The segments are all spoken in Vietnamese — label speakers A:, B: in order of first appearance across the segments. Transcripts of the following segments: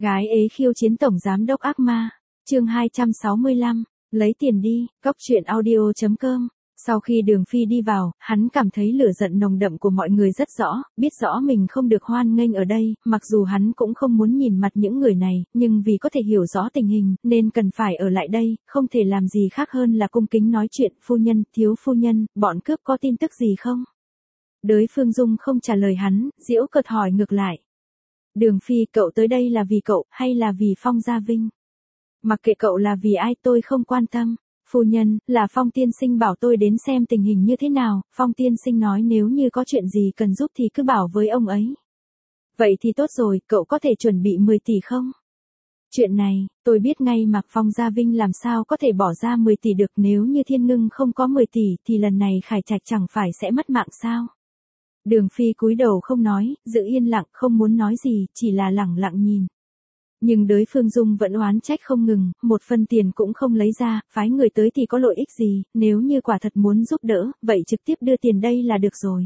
A: Gái ế khiêu chiến tổng giám đốc ác ma. Chương 265, lấy tiền đi, cóc truyện audio.com. Sau khi Đường Phi đi vào, hắn cảm thấy lửa giận nồng đậm của mọi người rất rõ, biết rõ mình không được hoan nghênh ở đây, mặc dù hắn cũng không muốn nhìn mặt những người này, nhưng vì có thể hiểu rõ tình hình, nên cần phải ở lại đây, không thể làm gì khác hơn là cung kính nói chuyện. Phu nhân, thiếu phu nhân, bọn cướp có tin tức gì không? Đới Phương Dung không trả lời hắn, giễu cợt hỏi ngược lại. Đường Phi, cậu tới đây là vì cậu, hay là vì Phong Gia Vinh? Mặc kệ cậu là vì ai tôi không quan tâm. Phu nhân, là Phong tiên sinh bảo tôi đến xem tình hình như thế nào, Phong tiên sinh nói nếu như có chuyện gì cần giúp thì cứ bảo với ông ấy. Vậy thì tốt rồi, cậu có thể chuẩn bị 10 tỷ không? Chuyện này, tôi biết ngay mà Phong Gia Vinh làm sao có thể bỏ ra 10 tỷ được, nếu như Thiên Ngưng không có 10 tỷ thì lần này Khải Trạch chẳng phải sẽ mất mạng sao? Đường Phi cúi đầu không nói, giữ yên lặng, không muốn nói gì, chỉ là lẳng lặng nhìn. Nhưng Đới Phương Dung vẫn oán trách không ngừng, một phân tiền cũng không lấy ra, phái người tới thì có lợi ích gì, nếu như quả thật muốn giúp đỡ, vậy trực tiếp đưa tiền đây là được rồi.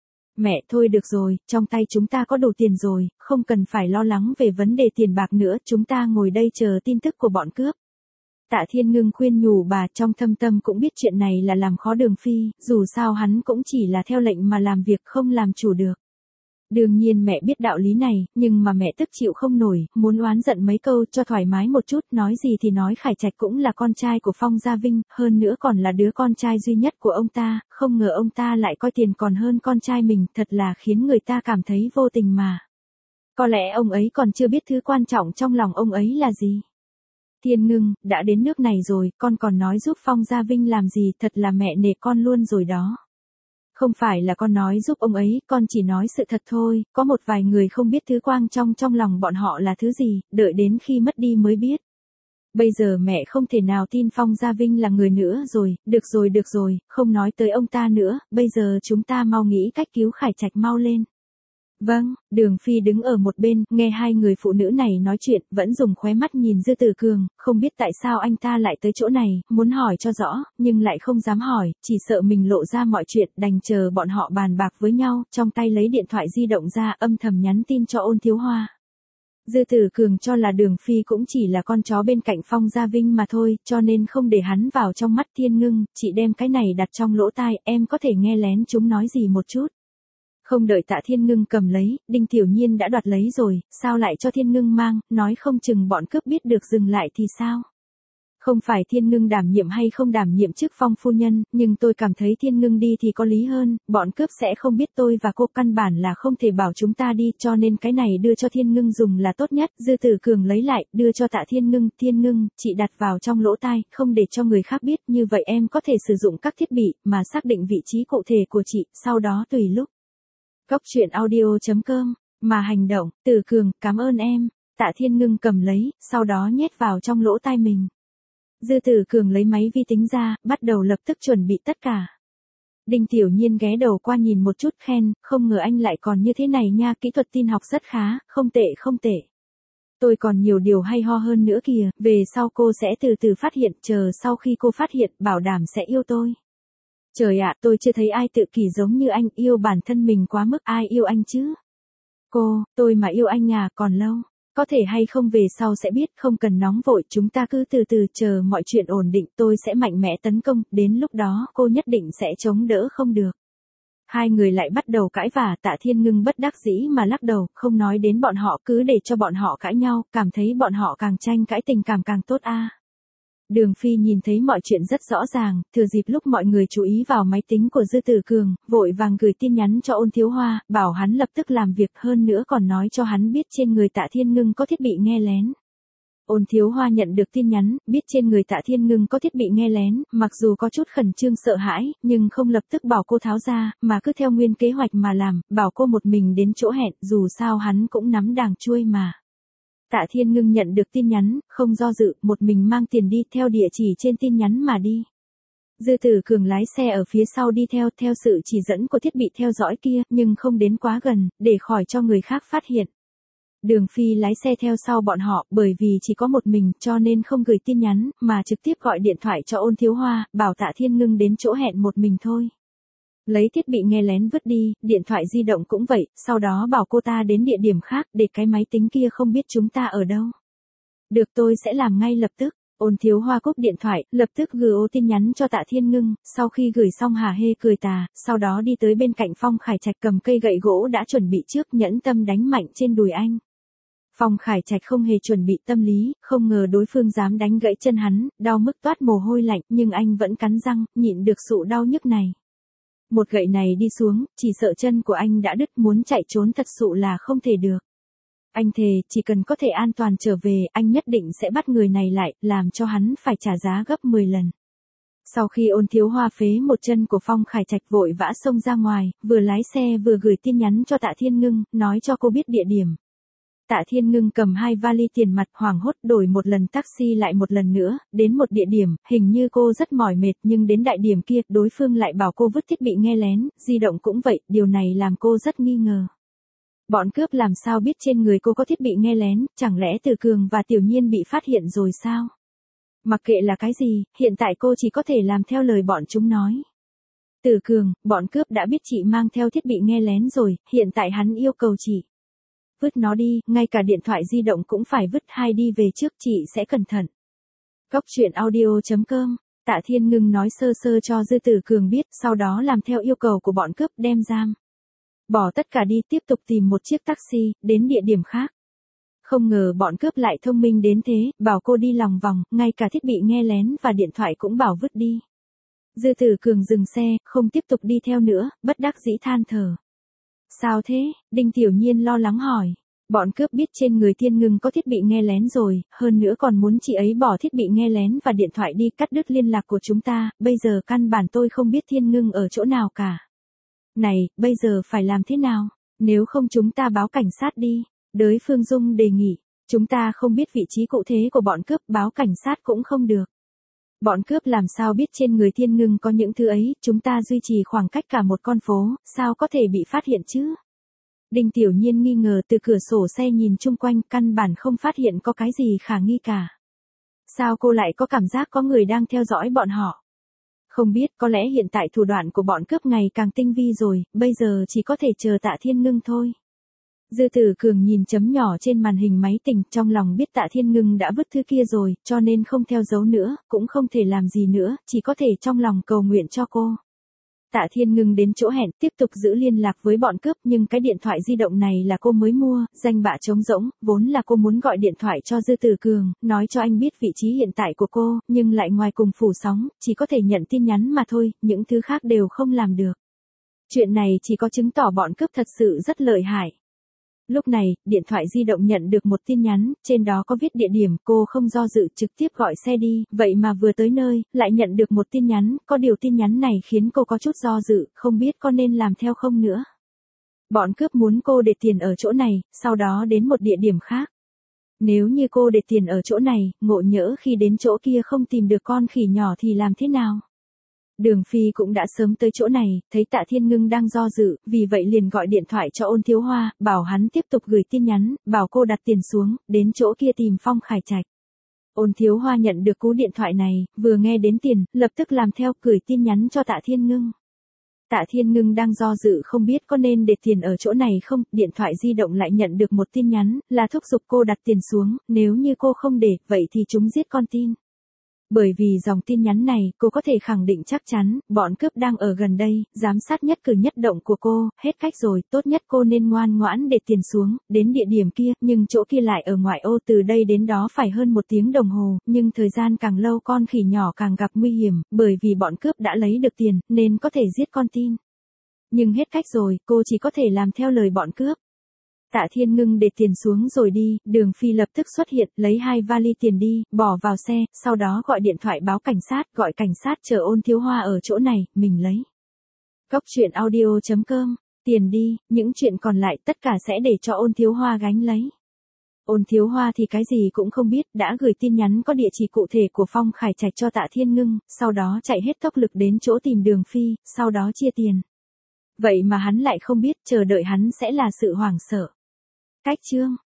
A: Mẹ, thôi được rồi, trong tay chúng ta có đủ tiền rồi, không cần phải lo lắng về vấn đề tiền bạc nữa, chúng ta ngồi đây chờ tin tức của bọn cướp. Tạ Thiên Ngưng khuyên nhủ bà, trong thâm tâm cũng biết chuyện này là làm khó Đường Phi, dù sao hắn cũng chỉ là theo lệnh mà làm việc, không làm chủ được. Đương nhiên mẹ biết đạo lý này, nhưng mà mẹ tức chịu không nổi, muốn oán giận mấy câu cho thoải mái một chút, nói gì thì nói, Khải Trạch cũng là con trai của Phong Gia Vinh, hơn nữa còn là đứa con trai duy nhất của ông ta, không ngờ ông ta lại coi tiền còn hơn con trai mình, thật là khiến người ta cảm thấy vô tình mà. Có lẽ ông ấy còn chưa biết thứ quan trọng trong lòng ông ấy là gì. Thiên Ngưng, đã đến nước này rồi, con còn nói giúp Phong Gia Vinh làm gì, thật là mẹ nể con luôn rồi đó. Không phải là con nói giúp ông ấy, con chỉ nói sự thật thôi, có một vài người không biết thứ quan trọng trong lòng bọn họ là thứ gì, đợi đến khi mất đi mới biết. Bây giờ mẹ không thể nào tin Phong Gia Vinh là người nữa rồi, được rồi, không nói tới ông ta nữa, bây giờ chúng ta mau nghĩ cách cứu Khải Trạch mau lên. Vâng, Đường Phi đứng ở một bên, nghe hai người phụ nữ này nói chuyện, vẫn dùng khóe mắt nhìn Dư Tử Cường, không biết tại sao anh ta lại tới chỗ này, muốn hỏi cho rõ, nhưng lại không dám hỏi, chỉ sợ mình lộ ra mọi chuyện, đành chờ bọn họ bàn bạc với nhau, trong tay lấy điện thoại di động ra, âm thầm nhắn tin cho Ôn Thiếu Hoa. Dư Tử Cường cho là Đường Phi cũng chỉ là con chó bên cạnh Phong Gia Vinh mà thôi, cho nên không để hắn vào trong mắt. Thiên Ngưng, chị đem cái này đặt trong lỗ tai, em có thể nghe lén chúng nói gì một chút. Không đợi Tạ Thiên Ngưng cầm lấy, Đinh Tiểu Nhiên đã đoạt lấy rồi, sao lại cho Thiên Ngưng mang, nói không chừng bọn cướp biết được dừng lại thì sao? Không phải Thiên Ngưng đảm nhiệm hay không đảm nhiệm chức Phong phu nhân, nhưng tôi cảm thấy Thiên Ngưng đi thì có lý hơn, bọn cướp sẽ không biết tôi và cô, căn bản là không thể bảo chúng ta đi, cho nên cái này đưa cho Thiên Ngưng dùng là tốt nhất. Dư Tử Cường lấy lại, đưa cho Tạ Thiên Ngưng, chị đặt vào trong lỗ tai, không để cho người khác biết, như vậy em có thể sử dụng các thiết bị, mà xác định vị trí cụ thể của chị, sau đó tùy lúc. Cóc truyện audio.com, mà hành động. Tử Cường, cảm ơn em. Tạ Thiên Ngưng cầm lấy, sau đó nhét vào trong lỗ tai mình. Dư Tử Cường lấy máy vi tính ra, bắt đầu lập tức chuẩn bị tất cả. Đinh Tiểu Nhiên ghé đầu qua nhìn một chút, khen, không ngờ anh lại còn như thế này nha, kỹ thuật tin học rất khá, không tệ. Tôi còn nhiều điều hay ho hơn nữa kìa, về sau cô sẽ từ từ phát hiện, chờ sau khi cô phát hiện, bảo đảm sẽ yêu tôi. Trời ạ, tôi chưa thấy ai tự kỷ giống như anh, yêu bản thân mình quá mức, ai yêu anh chứ? Tôi mà yêu anh à, còn lâu. Có thể hay không về sau sẽ biết, không cần nóng vội, chúng ta cứ từ từ chờ mọi chuyện ổn định, tôi sẽ mạnh mẽ tấn công, đến lúc đó cô nhất định sẽ chống đỡ không được. Hai người lại bắt đầu cãi vả, Tạ Thiên Ngưng bất đắc dĩ mà lắc đầu, không nói đến bọn họ, cứ để cho bọn họ cãi nhau, cảm thấy bọn họ càng tranh cãi tình cảm càng tốt a. Đường Phi nhìn thấy mọi chuyện rất rõ ràng, thừa dịp lúc mọi người chú ý vào máy tính của Dư Tử Cường, vội vàng gửi tin nhắn cho Ôn Thiếu Hoa, bảo hắn lập tức làm việc, hơn nữa còn nói cho hắn biết trên người Tạ Thiên Ngưng có thiết bị nghe lén. Ôn Thiếu Hoa nhận được tin nhắn, biết trên người Tạ Thiên Ngưng có thiết bị nghe lén, mặc dù có chút khẩn trương sợ hãi, nhưng không lập tức bảo cô tháo ra, mà cứ theo nguyên kế hoạch mà làm, bảo cô một mình đến chỗ hẹn, dù sao hắn cũng nắm đàng chuôi mà. Tạ Thiên Ngưng nhận được tin nhắn, không do dự, một mình mang tiền đi, theo địa chỉ trên tin nhắn mà đi. Dư Tử Cường lái xe ở phía sau đi theo sự chỉ dẫn của thiết bị theo dõi kia, nhưng không đến quá gần, để khỏi cho người khác phát hiện. Đường Phi lái xe theo sau bọn họ, bởi vì chỉ có một mình, cho nên không gửi tin nhắn, mà trực tiếp gọi điện thoại cho Ôn Thiếu Hoa, bảo Tạ Thiên Ngưng đến chỗ hẹn một mình thôi. Lấy thiết bị nghe lén vứt đi, điện thoại di động cũng vậy, sau đó bảo cô ta đến địa điểm khác để cái máy tính kia không biết chúng ta ở đâu. Được, tôi sẽ làm ngay lập tức. Ôn Thiếu Hoa cúp điện thoại, lập tức gửi tin nhắn cho Tạ Thiên Ngưng, sau khi gửi xong hả hê cười tà, sau đó đi tới bên cạnh Phong Khải Trạch cầm cây gậy gỗ đã chuẩn bị trước, nhẫn tâm đánh mạnh trên đùi anh. Phong Khải Trạch không hề chuẩn bị tâm lý, không ngờ đối phương dám đánh gãy chân hắn, đau mức toát mồ hôi lạnh, nhưng anh vẫn cắn răng, nhịn được sự đau nhức này. Một gậy này đi xuống, chỉ sợ chân của anh đã đứt, muốn chạy trốn thật sự là không thể được. Anh thề, chỉ cần có thể an toàn trở về, anh nhất định sẽ bắt người này lại, làm cho hắn phải trả giá gấp 10 lần. Sau khi Ôn Thiếu Hoa phế một chân của Phong Khải Trạch vội vã xông ra ngoài, vừa lái xe vừa gửi tin nhắn cho Tạ Thiên Ngưng, nói cho cô biết địa điểm. Tạ Thiên Ngưng cầm 2 vali tiền mặt hoảng hốt đổi một lần taxi lại một lần nữa, đến một địa điểm, hình như cô rất mỏi mệt nhưng đến đại điểm kia, đối phương lại bảo cô vứt thiết bị nghe lén, di động cũng vậy, điều này làm cô rất nghi ngờ. Bọn cướp làm sao biết trên người cô có thiết bị nghe lén, chẳng lẽ Từ Cường và Tiểu Nhiên bị phát hiện rồi sao? Mặc kệ là cái gì, hiện tại cô chỉ có thể làm theo lời bọn chúng nói. Từ Cường, bọn cướp đã biết chị mang theo thiết bị nghe lén rồi, hiện tại hắn yêu cầu chị vứt nó đi, ngay cả điện thoại di động cũng phải vứt, hai đi về trước, chị sẽ cẩn thận. Cốc truyện audio.com. Tạ Thiên Ngưng nói sơ sơ cho Dư Tử Cường biết, sau đó làm theo yêu cầu của bọn cướp, đem giam. Bỏ tất cả đi, tiếp tục tìm một chiếc taxi, đến địa điểm khác. Không ngờ bọn cướp lại thông minh đến thế, bảo cô đi lòng vòng, ngay cả thiết bị nghe lén và điện thoại cũng bảo vứt đi. Dư Tử Cường dừng xe, không tiếp tục đi theo nữa, bất đắc dĩ than thở. Sao thế? Đinh Tiểu Nhiên lo lắng hỏi. Bọn cướp biết trên người Thiên Ngưng có thiết bị nghe lén rồi, hơn nữa còn muốn chị ấy bỏ thiết bị nghe lén và điện thoại đi, cắt đứt liên lạc của chúng ta, bây giờ căn bản tôi không biết Thiên Ngưng ở chỗ nào cả. Này, bây giờ phải làm thế nào? Nếu không chúng ta báo cảnh sát đi. Đới Phương Dung đề nghị. Chúng ta không biết vị trí cụ thể của bọn cướp, báo cảnh sát cũng không được. Bọn cướp làm sao biết trên người Thiên Ngưng có những thứ ấy, chúng ta duy trì khoảng cách cả một con phố, sao có thể bị phát hiện chứ? Đinh Tiểu Nhiên nghi ngờ, từ cửa sổ xe nhìn chung quanh, căn bản không phát hiện có cái gì khả nghi cả. Sao cô lại có cảm giác có người đang theo dõi bọn họ? Không biết, có lẽ hiện tại thủ đoạn của bọn cướp ngày càng tinh vi rồi, bây giờ chỉ có thể chờ Tạ Thiên Ngưng thôi. Dư Tử Cường nhìn chấm nhỏ trên màn hình máy tính, trong lòng biết Tạ Thiên Ngưng đã vứt thứ kia rồi, cho nên không theo dấu nữa, cũng không thể làm gì nữa, chỉ có thể trong lòng cầu nguyện cho cô. Tạ Thiên Ngưng đến chỗ hẹn, tiếp tục giữ liên lạc với bọn cướp, nhưng cái điện thoại di động này là cô mới mua, danh bạ trống rỗng, vốn là cô muốn gọi điện thoại cho Dư Tử Cường, nói cho anh biết vị trí hiện tại của cô, nhưng lại ngoài cùng phủ sóng, chỉ có thể nhận tin nhắn mà thôi, những thứ khác đều không làm được. Chuyện này chỉ có chứng tỏ bọn cướp thật sự rất lợi hại. Lúc này, điện thoại di động nhận được một tin nhắn, trên đó có viết địa điểm, cô không do dự trực tiếp gọi xe đi, vậy mà vừa tới nơi, lại nhận được một tin nhắn, có điều tin nhắn này khiến cô có chút do dự, không biết có nên làm theo không nữa. Bọn cướp muốn cô để tiền ở chỗ này, sau đó đến một địa điểm khác. Nếu như cô để tiền ở chỗ này, ngộ nhỡ khi đến chỗ kia không tìm được con khỉ nhỏ thì làm thế nào? Đường Phi cũng đã sớm tới chỗ này, thấy Tạ Thiên Ngưng đang do dự, vì vậy liền gọi điện thoại cho Ôn Thiếu Hoa, bảo hắn tiếp tục gửi tin nhắn, bảo cô đặt tiền xuống, đến chỗ kia tìm Phong Khải Trạch. Ôn Thiếu Hoa nhận được cú điện thoại này, vừa nghe đến tiền, lập tức làm theo, gửi tin nhắn cho Tạ Thiên Ngưng. Tạ Thiên Ngưng đang do dự không biết có nên để tiền ở chỗ này không, điện thoại di động lại nhận được một tin nhắn, là thúc giục cô đặt tiền xuống, nếu như cô không để, vậy thì chúng giết con tin. Bởi vì dòng tin nhắn này, cô có thể khẳng định chắc chắn, bọn cướp đang ở gần đây, giám sát nhất cử nhất động của cô, hết cách rồi, tốt nhất cô nên ngoan ngoãn để tiền xuống, đến địa điểm kia, nhưng chỗ kia lại ở ngoại ô, từ đây đến đó phải hơn 1 tiếng đồng hồ, nhưng thời gian càng lâu con khỉ nhỏ càng gặp nguy hiểm, bởi vì bọn cướp đã lấy được tiền, nên có thể giết con tin. Nhưng hết cách rồi, cô chỉ có thể làm theo lời bọn cướp. Tạ Thiên Ngưng để tiền xuống rồi đi, Đường Phi lập tức xuất hiện, lấy 2 vali tiền đi, bỏ vào xe, sau đó gọi điện thoại báo cảnh sát, gọi cảnh sát chờ Ôn Thiếu Hoa ở chỗ này, mình lấy. Cốc truyện audio.com, tiền đi, những chuyện còn lại tất cả sẽ để cho Ôn Thiếu Hoa gánh lấy. Ôn Thiếu Hoa thì cái gì cũng không biết, đã gửi tin nhắn có địa chỉ cụ thể của Phong Khải Trạch cho Tạ Thiên Ngưng, sau đó chạy hết tốc lực đến chỗ tìm Đường Phi, sau đó chia tiền. Vậy mà hắn lại không biết, chờ đợi hắn sẽ là sự hoảng sợ. Cách chương